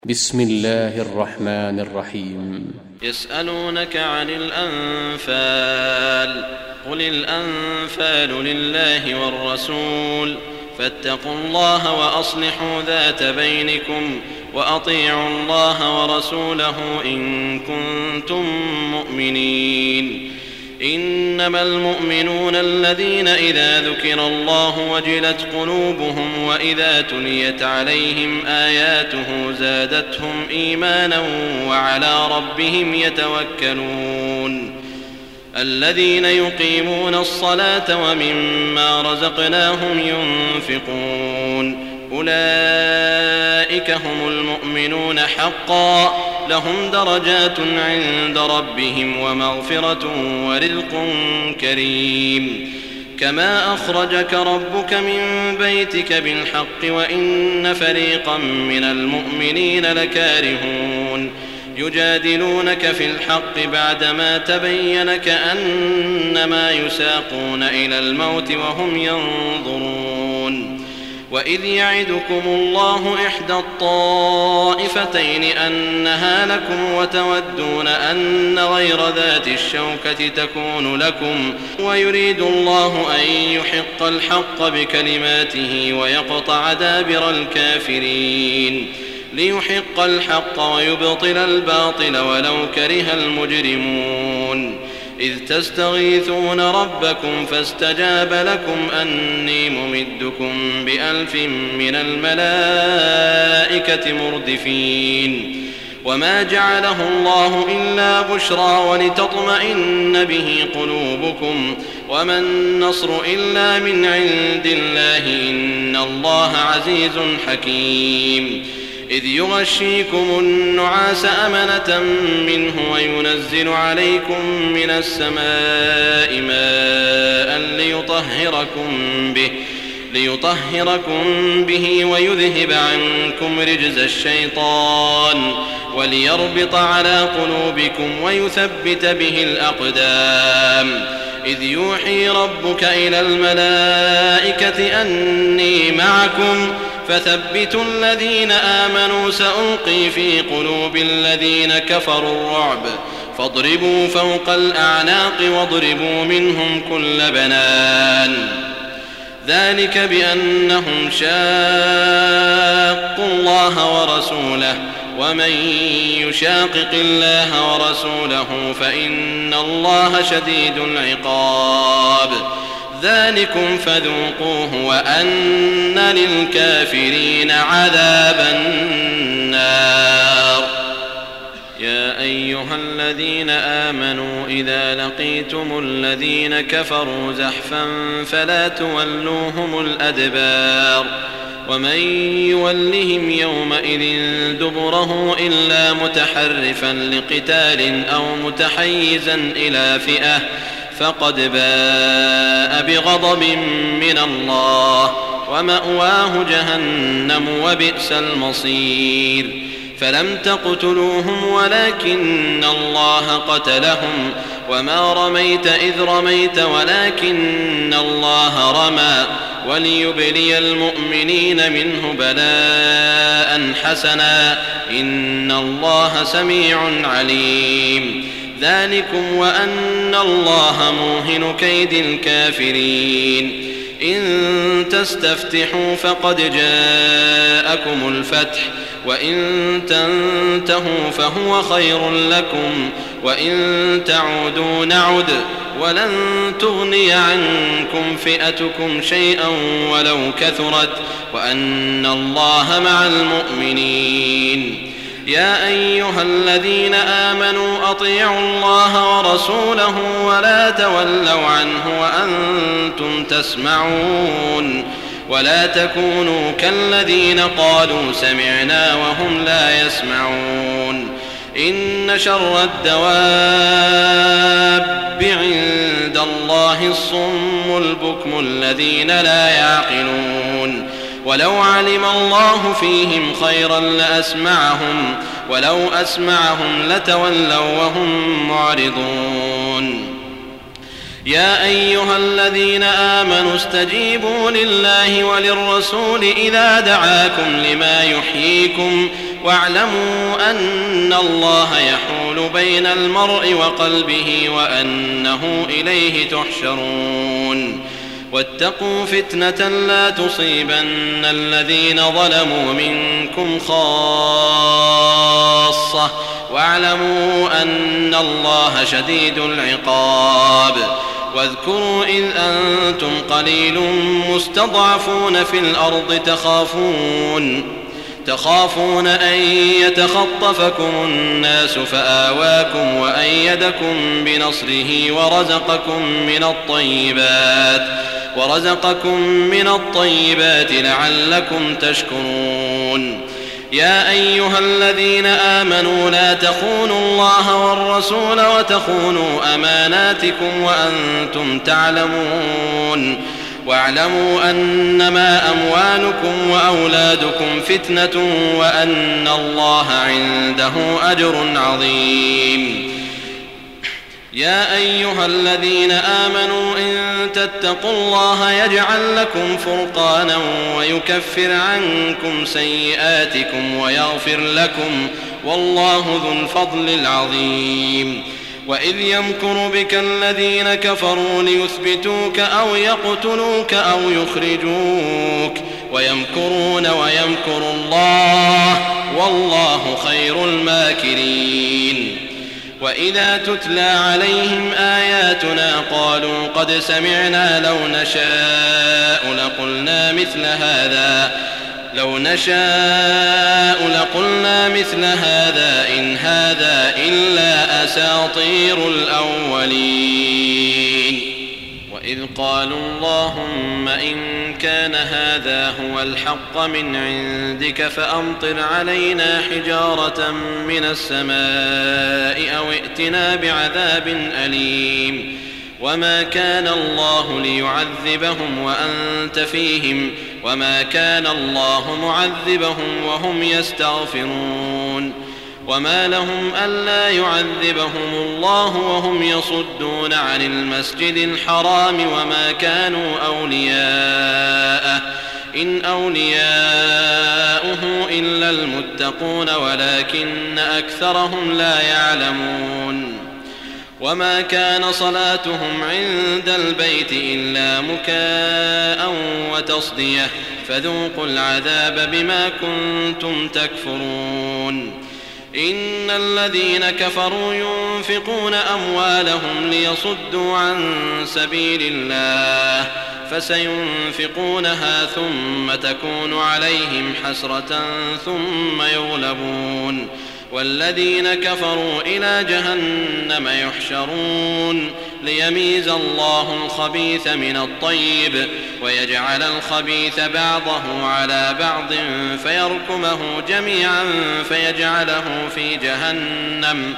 بسم الله الرحمن الرحيم. يسألونك عن الأنفال، قل الأنفال لله والرسول، فاتقوا الله وأصلحوا ذات بينكم، وأطيعوا الله ورسوله إن كنتم مؤمنين. إنما المؤمنون الذين إذا ذكر الله وجلت قلوبهم وإذا تليت عليهم آياته زادتهم إيمانا وعلى ربهم يتوكلون. الذين يقيمون الصلاة ومما رزقناهم ينفقون، أولئك هم المؤمنون حقا، لهم درجات عند ربهم ومغفرة ورزق كريم. كما أخرجك ربك من بيتك بالحق وإن فريقا من المؤمنين لكارهون، يجادلونك في الحق بعدما تبين كأنما يساقون إلى الموت وهم ينظرون. وإذ يعدكم الله إحدى الطائفتين أنها لكم وتودون أن غير ذات الشوكة تكون لكم، ويريد الله أن يحق الحق بكلماته ويقطع دابر الكافرين، ليحق الحق ويبطل الباطل ولو كره المجرمون. إذ تستغيثون ربكم فاستجاب لكم أني ممدكم ب1000 من الملائكة مردفين. وما جعله الله إلا بشرى ولتطمئن به قلوبكم، وما النصر إلا من عند الله، إن الله عزيز حكيم. إذ يغشيكم النعاس أمنة منه وينزل عليكم من السماء ماء ليطهركم به ويذهب عنكم رجز الشيطان وليربط على قلوبكم ويثبت به الأقدام. إذ يوحي ربك إلى الملائكة أني معكم فثبتوا الذين آمنوا، سألقي في قلوب الذين كفروا الرعب، فاضربوا فوق الأعناق واضربوا منهم كل بنان. ذلك بأنهم شاقوا الله ورسوله، ومن يشاقق الله ورسوله فإن الله شديد العقاب. ذلكم فذوقوه وأن للكافرين عذاب النار. يا أيها الذين آمنوا إذا لقيتم الذين كفروا زحفا فلا تولوهم الأدبار، ومن يولهم يومئذ دبره إلا متحرفا لقتال أو متحيزا إلى فئة فقد باء بغضب من الله، ومأواه جهنم وبئس المصير. فلم تقتلوهم ولكن الله قتلهم، وما رميت إذ رميت ولكن الله رمى، وليبلي المؤمنين منه بلاء حسنا، إن الله سميع عليم. ذلكم وأن الله موهن كيد الكافرين. إن تستفتحوا فقد جاءكم الفتح، وإن تنتهوا فهو خير لكم، وإن تعودوا نعد، ولن تغني عنكم فئتكم شيئا ولو كثرت، وأن الله مع المؤمنين. يا أيها الذين آمنوا أطيعوا الله ورسوله ولا تولوا عنه وأنتم تسمعون، ولا تكونوا كالذين قالوا سمعنا وهم لا يسمعون. إن شر الدواب عند الله الصم البكم الذين لا يعقلون. ولو علم الله فيهم خيرا لأسمعهم، ولو أسمعهم لتولوا وهم معرضون. يا أيها الذين آمنوا استجيبوا لله وللرسول إذا دعاكم لما يحييكم، واعلموا أن الله يحول بين المرء وقلبه وأنه إليه تحشرون واتقوا فتنة لا تصيبن الذين ظلموا منكم خاصة واعلموا أن الله شديد العقاب واذكروا إذ أنتم قليل مستضعفون في الأرض تخافون أن يتخطفكم الناس فآواكم وأيدكم بنصره ورزقكم من الطيبات لعلكم تشكرون يا أيها الذين آمنوا لا تخونوا الله والرسول وتخونوا أماناتكم وأنتم تعلمون واعلموا أنما أموالكم وأولادكم فتنة وأن الله عنده أجر عظيم يا أيها الذين آمنوا إن تتقوا الله يجعل لكم فرقانا ويكفر عنكم سيئاتكم ويغفر لكم والله ذو الفضل العظيم وإذ يمكر بك الذين كفروا ليثبتوك أو يقتلوك أو يخرجوك ويمكرون ويمكر الله والله خير الماكرين وإذا تتلى عليهم آياتنا قالوا قد سمعنا لو نشاء لقلنا مثل هذا إن هذا إلا أساطير الأولين وإذ قالوا اللهم إن كان هذا هو الحق من عندك فأمطر علينا حجارة من السماء أو ائتنا بعذاب أليم وما كان الله ليعذبهم وأنت فيهم وما كان الله معذبهم وهم يستغفرون وما لهم ألا يعذبهم الله وهم يصدون عن المسجد الحرام وما كانوا أولياءه إن أولياؤه إلا المتقون ولكن أكثرهم لا يعلمون وما كان صلاتهم عند البيت إلا مكاء وتصدية فذوقوا العذاب بما كنتم تكفرون إن الذين كفروا ينفقون أموالهم ليصدوا عن سبيل الله فسينفقونها ثم تكون عليهم حسرة ثم يغلبون والذين كفروا إلى جهنم يحشرون ليميز الله الخبيث من الطيب ويجعل الخبيث بعضه على بعض فيركمه جميعا فيجعله في جهنم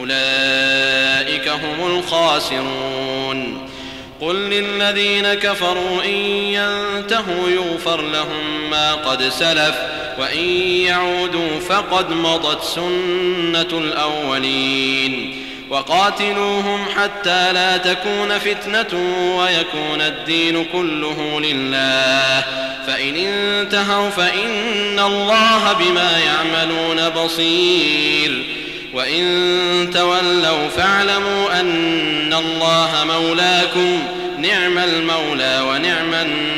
أولئك هم الخاسرون قل للذين كفروا إن ينتهوا يغفر لهم ما قد سلف وإن يعودوا فقد مضت سنة الأولين وقاتلوهم حتى لا تكون فتنة ويكون الدين كله لله فإن انتهوا فإن الله بما يعملون بصير وإن تولوا فاعلموا أن الله مولاكم نعم المولى ونعم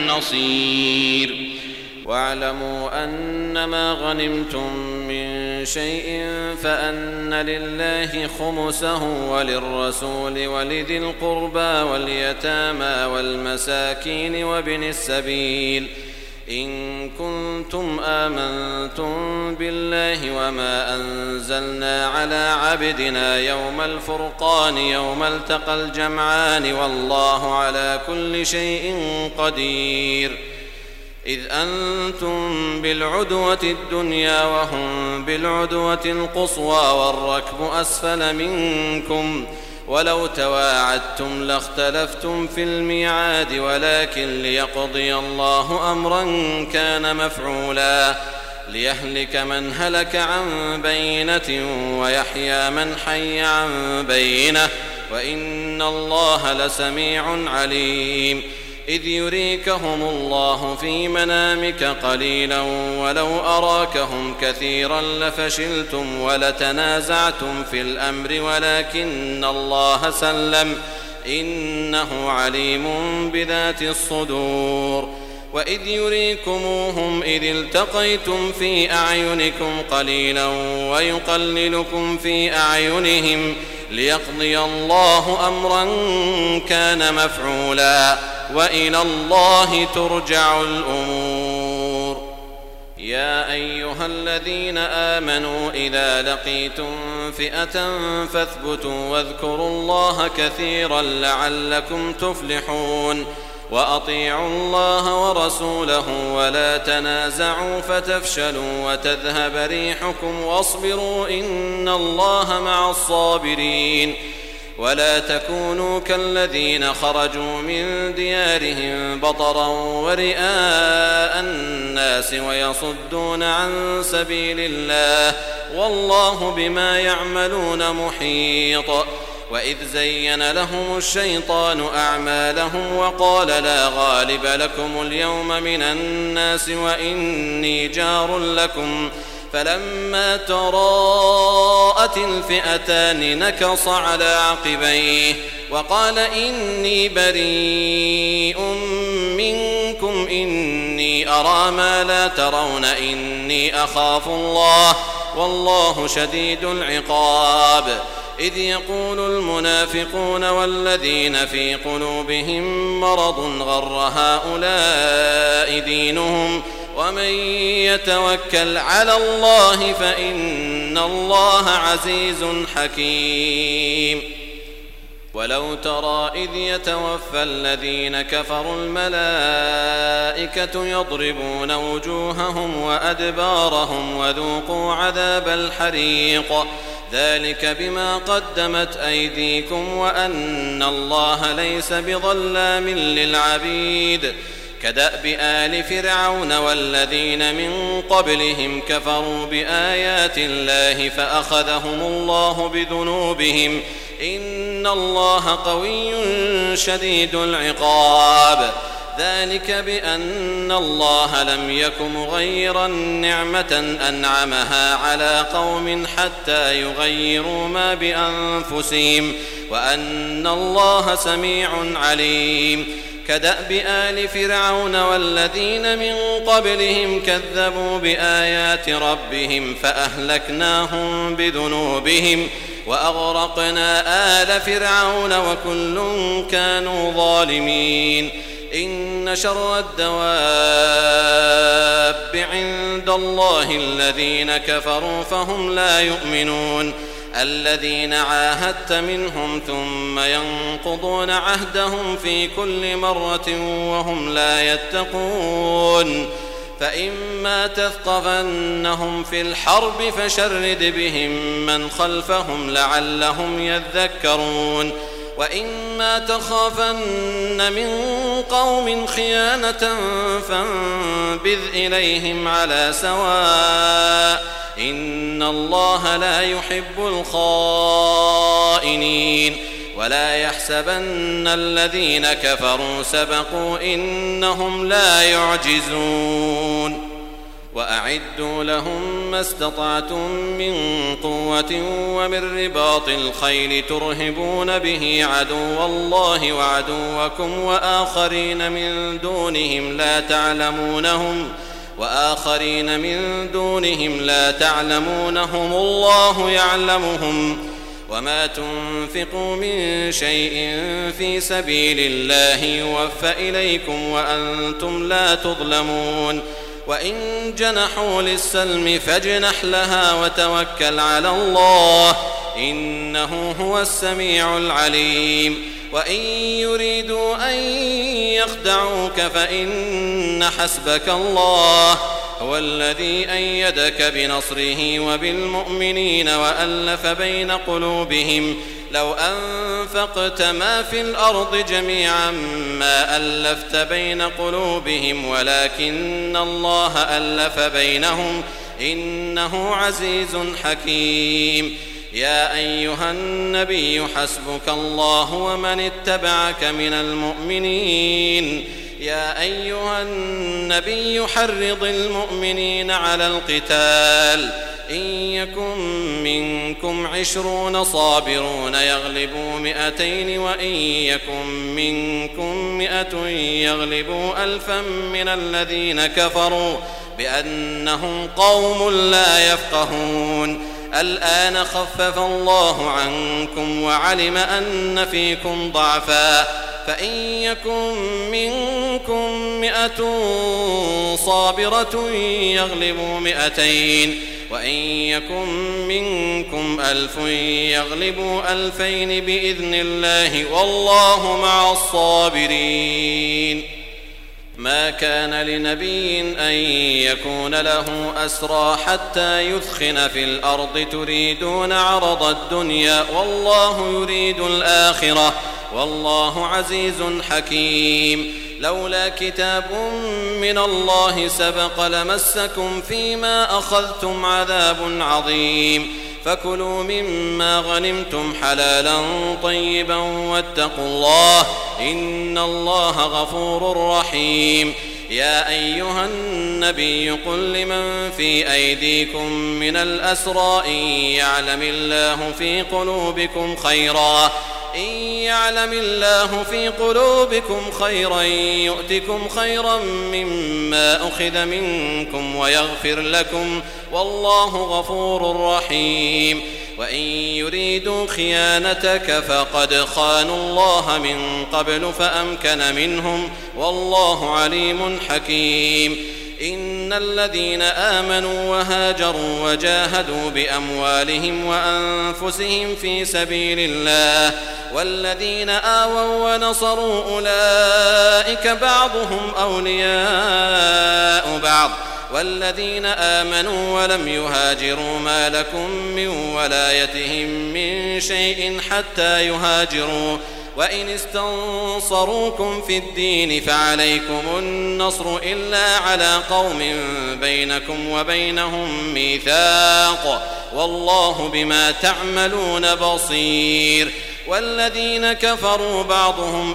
النصير واعلموا أنما غنمتم من شيء فأن لله خمسه وللرسول ولذي القربى واليتامى والمساكين وابن السبيل إن كنتم آمنتم بالله وما أنزلنا على عبدنا يوم الفرقان يوم التقى الجمعان والله على كل شيء قدير إذ أنتم بالعدوة الدنيا وهم بالعدوة القصوى والركب أسفل منكم ولو تواعدتم لاختلفتم في الميعاد ولكن ليقضي الله أمرا كان مفعولا ليهلك من هلك عن بينة ويحيى من حي عن بينة وإن الله لسميع عليم إذ يريكهم الله في منامك قليلا ولو أراكهم كثيرا لفشلتم ولتنازعتم في الأمر ولكن الله سلم إنه عليم بذات الصدور. وإذ يريكموهم إذ التقيتم في أعينكم قليلا ويقللكم في أعينهم ليقضي الله أمرا كان مفعولا وإلى الله ترجع الأمور. يا أيها الذين آمنوا إذا لقيتم فئة فاثبتوا واذكروا الله كثيرا لعلكم تفلحون. وأطيعوا الله ورسوله ولا تنازعوا فتفشلوا وتذهب ريحكم واصبروا إن الله مع الصابرين. ولا تكونوا كالذين خرجوا من ديارهم بطرا ورئاء الناس ويصدون عن سبيل الله والله بما يعملون محيط. وإذ زين لهم الشيطان أعمالهم وقال لا غالب لكم اليوم من الناس وإني جار لكم فلما تراءت الفئتان نكص على عقبيه وقال إني بريء منكم إني أرى ما لا ترون إني أخاف الله والله شديد العقاب. إذ يقول المنافقون والذين في قلوبهم مرض غر هؤلاء دينهم ومن يتوكل على الله فإن الله عزيز حكيم. ولو ترى إذ يتوفى الذين كفروا الملائكة يضربون وجوههم وأدبارهم وذوقوا عذاب الحريق ذلك بما قدمت أيديكم وأن الله ليس بظلام للعبيد. كدأب آل فرعون والذين من قبلهم كفروا بآيات الله فأخذهم الله بذنوبهم إن الله قوي شديد العقاب. ذلك بأن الله لم يك مغيرا نعمة أنعمها على قوم حتى يغيروا ما بأنفسهم وأن الله سميع عليم. كدأب آل فرعون والذين من قبلهم كذبوا بآيات ربهم فأهلكناهم بذنوبهم وأغرقنا آل فرعون وكل كانوا ظالمين. إن شر الدواب عند الله الذين كفروا فهم لا يؤمنون. الذين عاهدت منهم ثم ينقضون عهدهم في كل مرة وهم لا يتقون. فإما تثقفنهم في الحرب فشرد بهم من خلفهم لعلهم يذكرون. وإما تخافن من قوم خيانة فانبذ إليهم على سواء إن الله لا يحب الخائنين. ولا يحسبن الذين كفروا سبقوا إنهم لا يعجزون. وأعدوا لهم ما استطعتم من قوة ومن رباط الخيل ترهبون به عدو الله وعدوكم وآخرين من دونهم لا تعلمونهم الله يعلمهم. وما تنفقوا من شيء في سبيل الله يوفى إليكم وأنتم لا تظلمون. وإن جنحوا للسلم فاجنح لها وتوكل على الله إنه هو السميع العليم. وإن يريدوا أن يخدعوك فإن حسبك الله هو الذي أيدك بنصره وبالمؤمنين وألف بين قلوبهم لو أنفقت ما في الأرض جميعا ما ألفت بين قلوبهم ولكن الله ألف بينهم إنه عزيز حكيم. يا أيها النبي حسبك الله ومن اتبعك من المؤمنين يا أيها النبي حرض المؤمنين على القتال إن يكن منكم 20 صابرون يغلبوا 200 وإن يكن منكم 100 يغلبوا 1000 من الذين كفروا بأنهم قوم لا يفقهون الآن خفف الله عنكم وعلم أن فيكم ضعفا فإن يكن منكم 100 صابرة يغلبوا 200 وإن يكن منكم 1000 يغلبوا 2000 بإذن الله والله مع الصابرين ما كان لنبي أن يكون له أسرى حتى يثخن في الأرض تريدون عرض الدنيا والله يريد الآخرة والله عزيز حكيم لولا كتاب من الله سبق لمسكم فيما أخذتم عذاب عظيم فكلوا مما غنمتم حلالا طيبا واتقوا الله إن الله غفور رحيم يا أيها النبي قل لمن في أيديكم من الأسرى إن يعلم الله في قلوبكم خيرا يؤتكم خيرا مما أخذ منكم ويغفر لكم والله غفور رحيم وإن يريدوا خيانتك فقد خانوا الله من قبل فأمكن منهم والله عليم حكيم إن الذين آمنوا وهاجروا وجاهدوا بأموالهم وأنفسهم في سبيل الله والذين آووا ونصروا أولئك بعضهم أولياء بعض والذين آمنوا ولم يهاجروا ما لكم من ولايتهم من شيء حتى يهاجروا وإن استنصروكم في الدين فعليكم النصر إلا على قوم بينكم وبينهم ميثاق والله بما تعملون بصير والذين كفروا بعضهم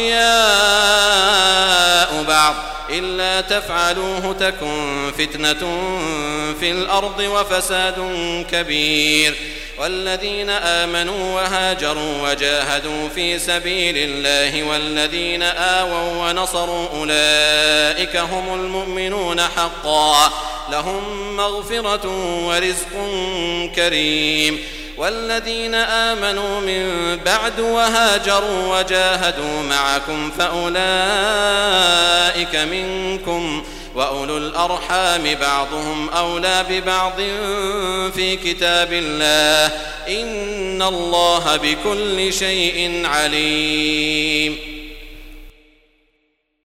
أولياء بعض إلا تفعلوه تكن فتنة في الأرض وفساد كبير والذين آمنوا وهاجروا وجاهدوا في سبيل الله والذين آووا ونصروا أولئك هم المؤمنون حقا لهم مغفرة ورزق كريم والذين آمنوا من بعد وهاجروا وجاهدوا معكم فأولئك منكم وأولو الأرحام بعضهم أولى ببعض في كتاب الله إن الله بكل شيء عليم